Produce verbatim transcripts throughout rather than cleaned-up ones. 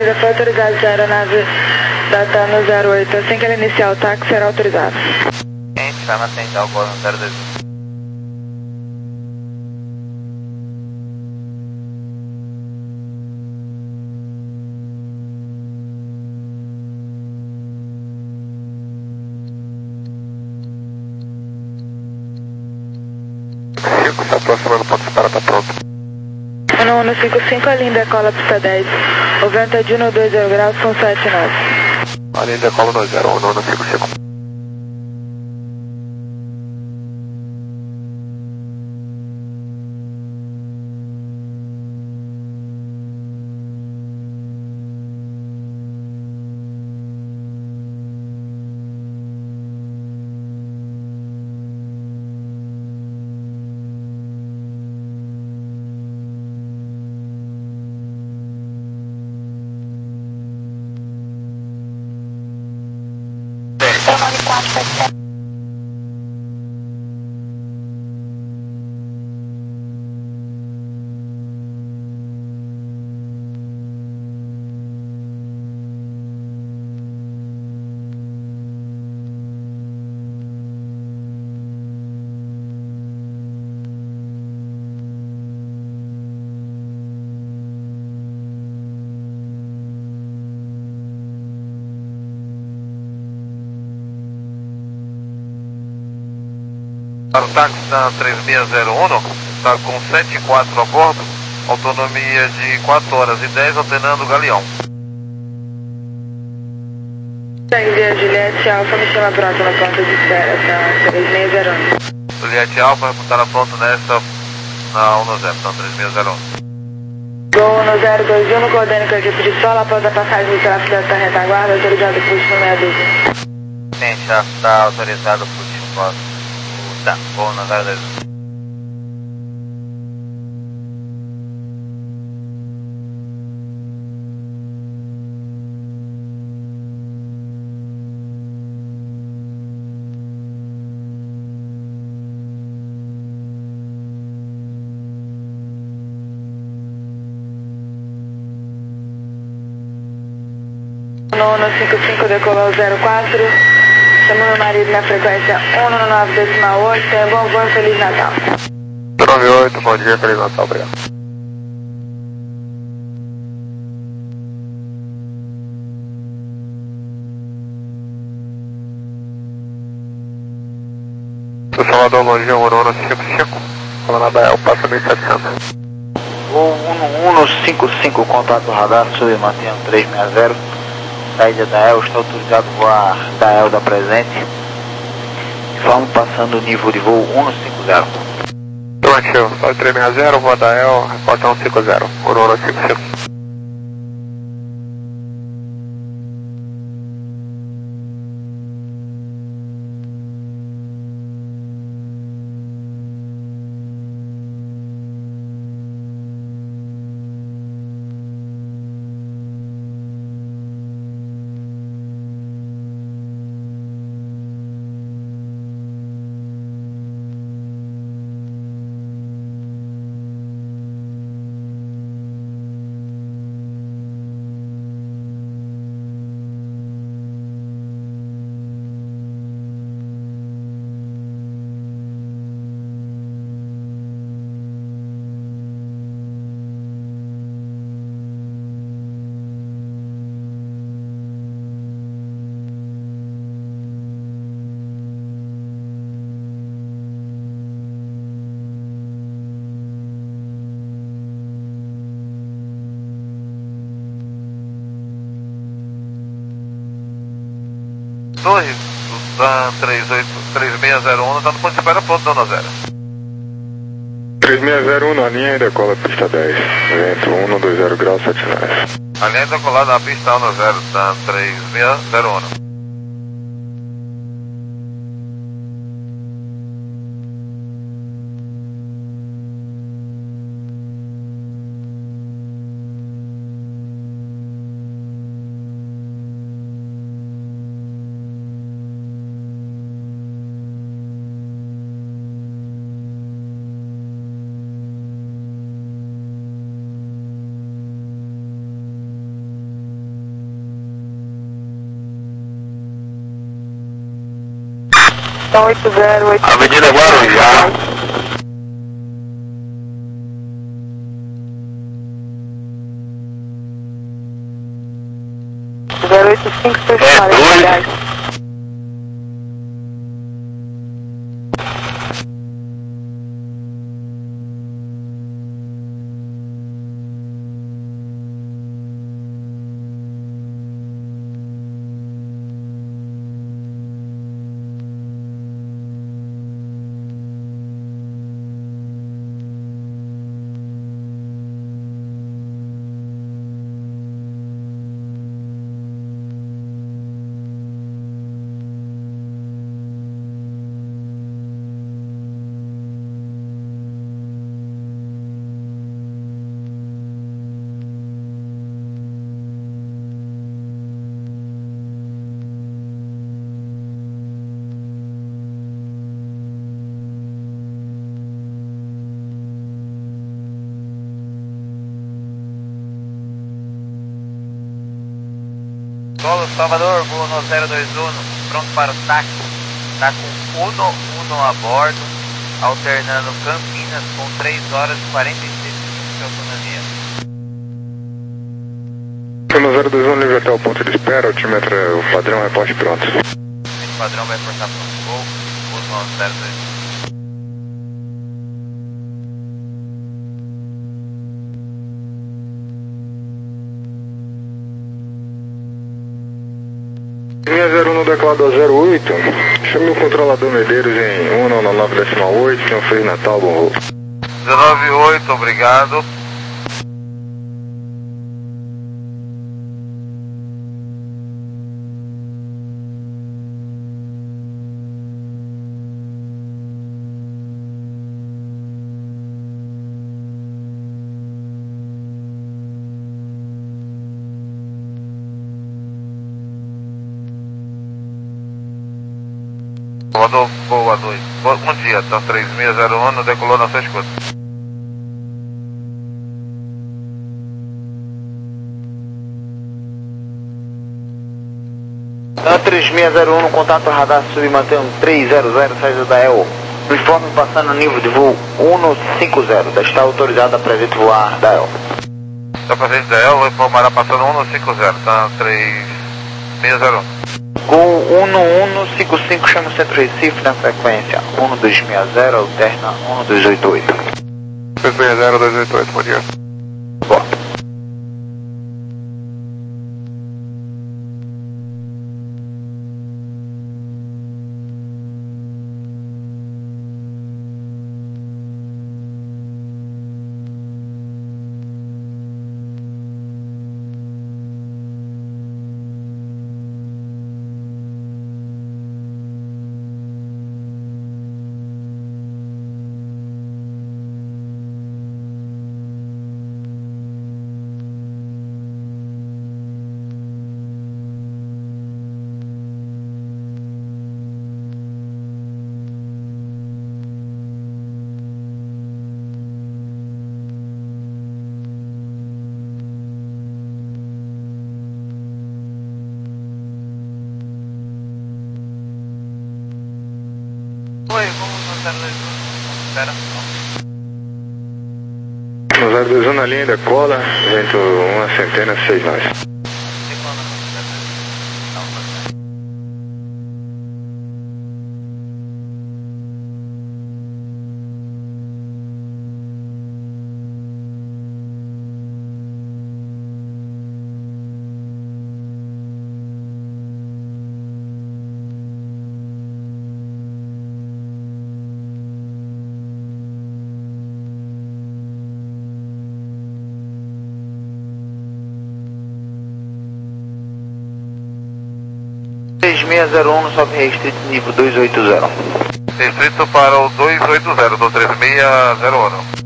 Já foi autorizado a aeronave datando zero oito. Assim que ela iniciar o táxi, será autorizado. Gente, vai manter o voo no zero dois. cinco, se aproximando, pode esperar, tá pronto. um um cinco cinco, a linha decola pista dez. O vento é de um dois zero graus, são sete nove. A linha decola no zero, um um cinco cinco. Para o táxi da três seis zero um, está com sete e quatro a bordo, autonomia de quatro horas e dez, alternando o galeão. Tanguia Juliette Alfa, me chama pronto na ponta de espera, tá? três seis zero um. Juliette Alfa, reportará pronto nesta, na um zero, então três seis zero um. Gol um zero dois um, coordenando com a equipe de solo, após a passagem do tráfego desta retaguarda, autorizado o push no meia dúzia. Sim, já está autorizado o push no próximo. Tá, gol um zero dois um. um um cinco cinco, decolou zero quatro. Chamo meu marido na frequência um nove nove decimal oito. Tenha bom voo e Feliz Natal. nove oito, bom dia, Feliz Natal, obrigado. Sou Salvador, Longe, um um cinco cinco. Falando da El, passa mil e setecentos. Voo um um cinco cinco, contato radar, sobre mantenha três seis zero. Saída da El, está autorizado a voar da El da presente. Vamos passando o nível de voo um cinco zero. Afirmativo, só três seis zero, voa da El, reporta um cinco zero. um um cinco cinco. Torre, da três seis zero um, está no ponto de espera, ponto da um zero. três seis zero um na linha e decola pista dez. Vento um dois zero graus, sete nove. A linha decolada na pista um zero, da três seis zero um. Então oito zero oito. Avenida Guarujá. zero oito cinco seis É quatro. dois. Solo Salvador, voo no zero dois um, pronto para o táxi. Está com Uno Uno a bordo, alternando Campinas com três horas e quarenta e seis minutos de autonomia. No zero dois um, livre até o ponto de espera, altímetro, o padrão, reporte pronto. O padrão vai portar para o voo, Uno zero dois um. Linha zero um no declarado a zero oito, chame o controlador Medeiros em um nove nove decimal oito, tenha um Feliz Natal, bom voo. dezenove oito, obrigado. Rodou boa noite. Bom dia, tá três seis zero um, decolou na sua escuta. Tá três seis zero um, contato radar submantendo três zero zero, saída da E O. Uniforme passando nível de voo cento e cinquenta, está autorizado a presente voar da E O. Está presente da E O, informará passando cento e cinquenta, tá três seis zero um. Gol um um cinco cinco, chama o centro Recife na frequência um dois seis zero, alterna um dois oito oito. P P zero dois oito oito, bom dia. Boa. Oi, vamos no zero dois um. Espera. No zero dois um na linha da cola, vento uma centena, seis nós. três seis zero um, sobe restrito nível dois oito zero. Restrito para o dois oito zero, do três seis zero um.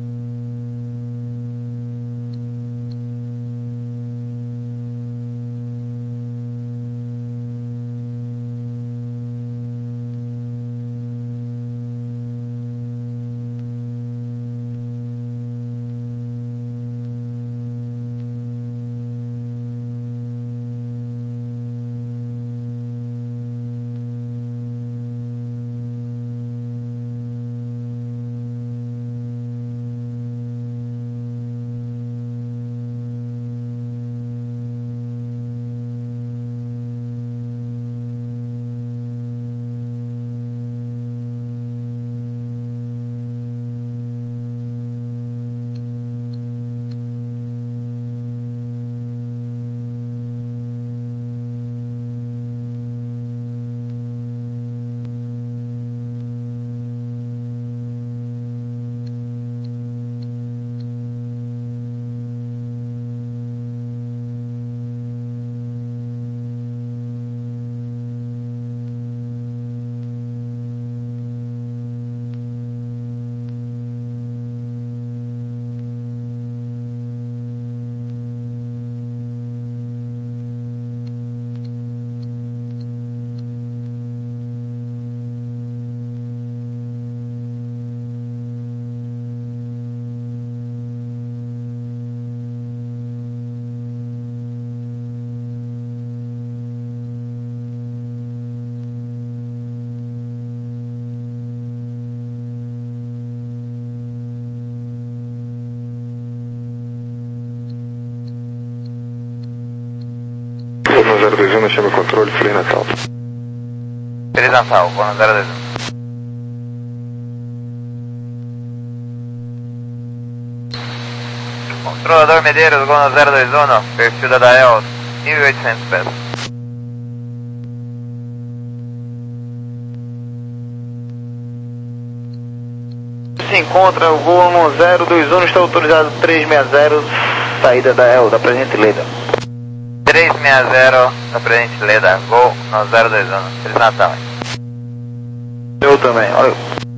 zero dois um, chame o controle, Feliz Natal. Feliz Natal, vou na zero dois um. Controlador Medeiros, Gona zero dois um, perfil da Dael, mil e oitocentos pés. Se encontra o voo no zero dois um, está autorizado três seis zero, saída da E L, da Presidente Leda. três seis zero, da Presidente Leda, voo no zero dois um, Feliz Natal. Eu também, olha.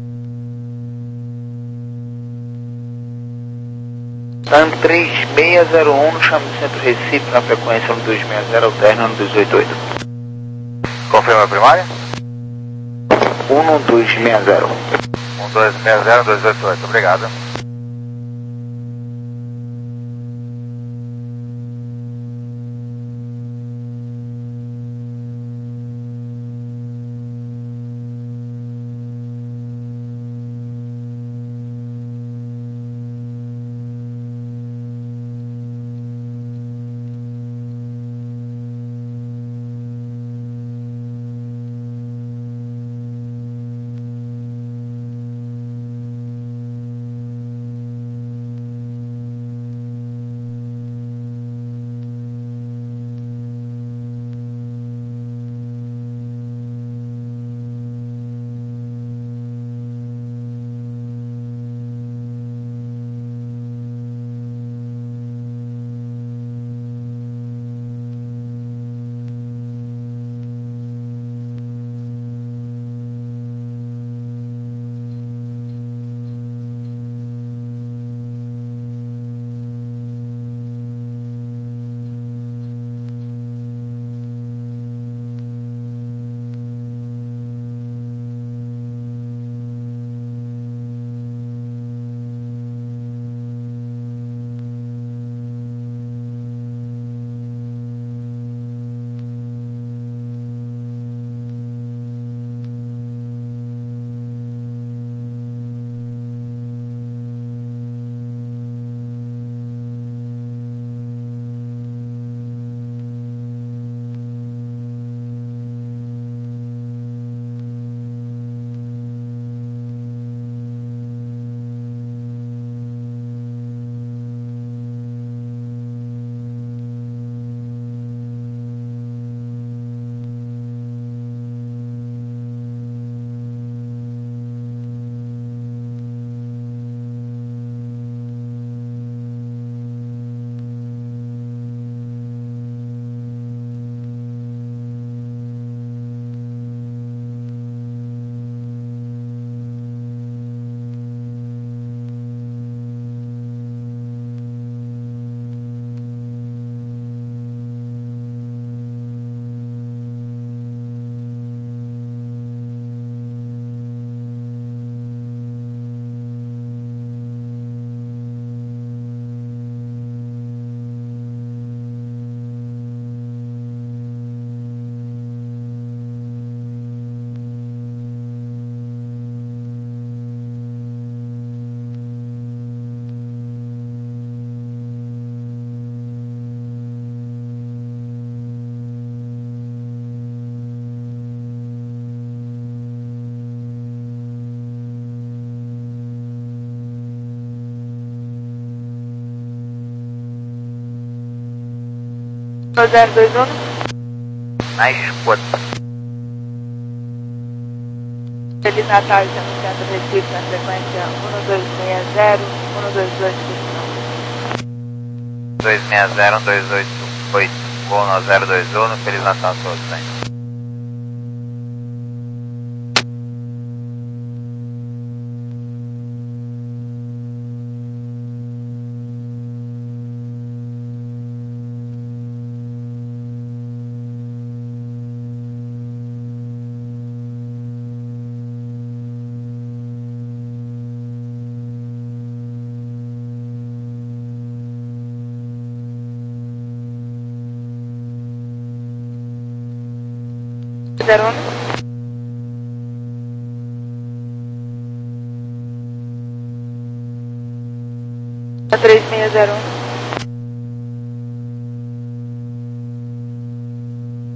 TAM três seis zero um, chame do Centro Recife na frequência um dois seis zero, alterna um dois oito oito. Confirma a primária? um dois seis zero. um dois seis zero, dois oito oito, obrigado. zero dois um. Na escuta. Feliz Natal, estamos no Centro Recife na frequência um dois seis zero, um dois oito oito. dois seis zero, um dois oito oito, voo no zero dois um, Feliz Natal a todos, hein? zero um. três seis zero um.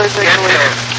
dois oito oito.